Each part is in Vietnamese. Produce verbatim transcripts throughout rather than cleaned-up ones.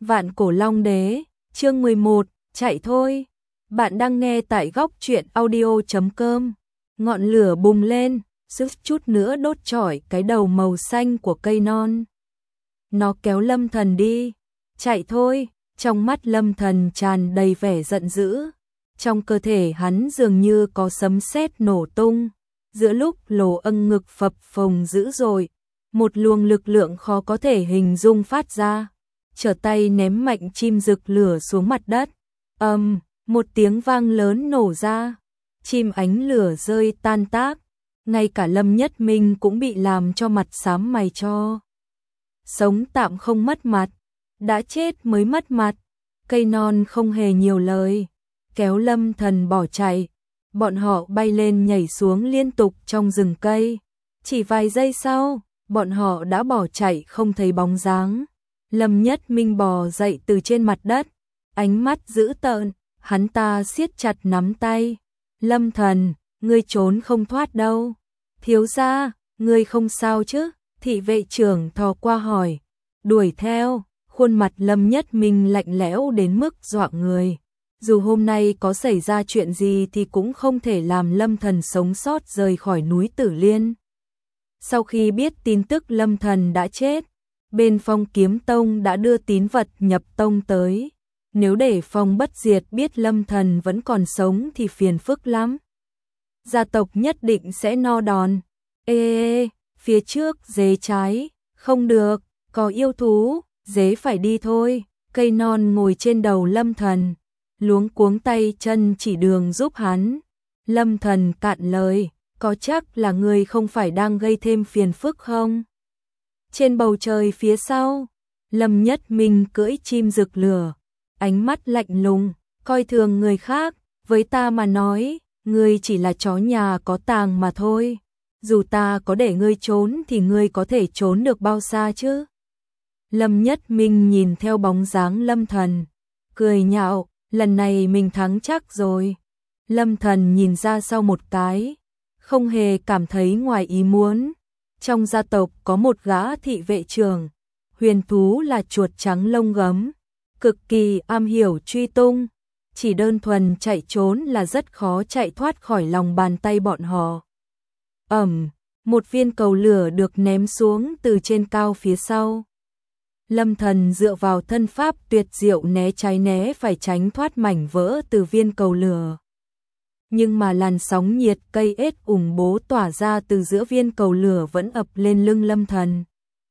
Vạn Cổ Long Đế, chương mười một, chạy thôi. Bạn đang nghe tại góc truyện audio chấm com. Ngọn lửa bùng lên, sức chút nữa đốt chọi cái đầu màu xanh của cây non. Nó kéo Lâm Thần đi. Chạy thôi, trong mắt Lâm Thần tràn đầy vẻ giận dữ. Trong cơ thể hắn dường như có sấm sét nổ tung. Giữa lúc lỗ âng ngực phập phồng dữ dội, một luồng lực lượng khó có thể hình dung phát ra. Trở tay ném mạnh chim rực lửa xuống mặt đất. Ầm, um, một tiếng vang lớn nổ ra. Chim ánh lửa rơi tan tác. Ngay cả Lâm Nhất Minh cũng bị làm cho mặt xám mày cho. Sống tạm không mất mặt, đã chết mới mất mặt. Cây non không hề nhiều lời, kéo Lâm Thần bỏ chạy. Bọn họ bay lên nhảy xuống liên tục trong rừng cây. Chỉ vài giây sau, bọn họ đã bỏ chạy không thấy bóng dáng. Lâm Nhất Minh bò dậy từ trên mặt đất, ánh mắt dữ tợn, hắn ta siết chặt nắm tay. Lâm Thần, ngươi trốn không thoát đâu. Thiếu gia, ngươi không sao chứ? Thị vệ trưởng thò qua hỏi. Đuổi theo, khuôn mặt Lâm Nhất Minh lạnh lẽo đến mức dọa người. Dù hôm nay có xảy ra chuyện gì thì cũng không thể làm Lâm Thần sống sót rời khỏi núi Tử Liên. Sau khi biết tin tức Lâm Thần đã chết, bên Phong Kiếm Tông đã đưa tín vật nhập tông tới. Nếu để Phong Bất Diệt biết Lâm Thần vẫn còn sống thì phiền phức lắm. Gia tộc nhất định sẽ no đòn. Ê, ê, ê, phía trước dế trái, không được, có yêu thú, dế phải đi thôi. Cây non ngồi trên đầu Lâm Thần, luống cuống tay chân chỉ đường giúp hắn. Lâm Thần cạn lời, có chắc là người không phải đang gây thêm phiền phức không? Trên bầu trời phía sau, Lâm Nhất Minh cưỡi chim rực lửa, ánh mắt lạnh lùng, coi thường người khác. Với ta mà nói, ngươi chỉ là chó nhà có tàng mà thôi. Dù ta có để ngươi trốn thì ngươi có thể trốn được bao xa chứ? Lâm Nhất Minh nhìn theo bóng dáng Lâm Thần, cười nhạo, lần này mình thắng chắc rồi. Lâm Thần nhìn ra sau một cái, không hề cảm thấy ngoài ý muốn. Trong gia tộc có một gã thị vệ trưởng, huyền thú là chuột trắng lông gấm, cực kỳ am hiểu truy tung. Chỉ đơn thuần chạy trốn là rất khó chạy thoát khỏi lòng bàn tay bọn họ. Ầm, một viên cầu lửa được ném xuống từ trên cao phía sau. Lâm Thần dựa vào thân pháp tuyệt diệu né trái né phải tránh thoát mảnh vỡ từ viên cầu lửa. Nhưng mà làn sóng nhiệt cây ết ủng bố tỏa ra từ giữa viên cầu lửa vẫn ập lên lưng Lâm Thần.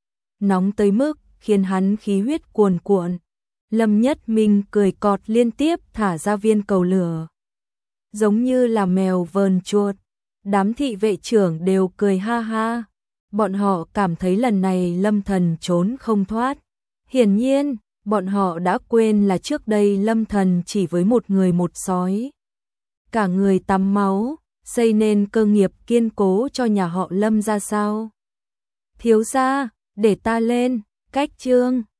Nóng tới mức khiến hắn khí huyết cuồn cuộn. Lâm Nhất Minh cười cọt liên tiếp thả ra viên cầu lửa. Giống như là mèo vờn chuột. Đám thị vệ trưởng đều cười ha ha. Bọn họ cảm thấy lần này Lâm Thần trốn không thoát. Hiển nhiên, bọn họ đã quên là trước đây Lâm Thần chỉ với một người một sói. Cả người tắm máu, xây nên cơ nghiệp kiên cố cho nhà họ Lâm ra sao. Thiếu gia, để ta lên, cách chương.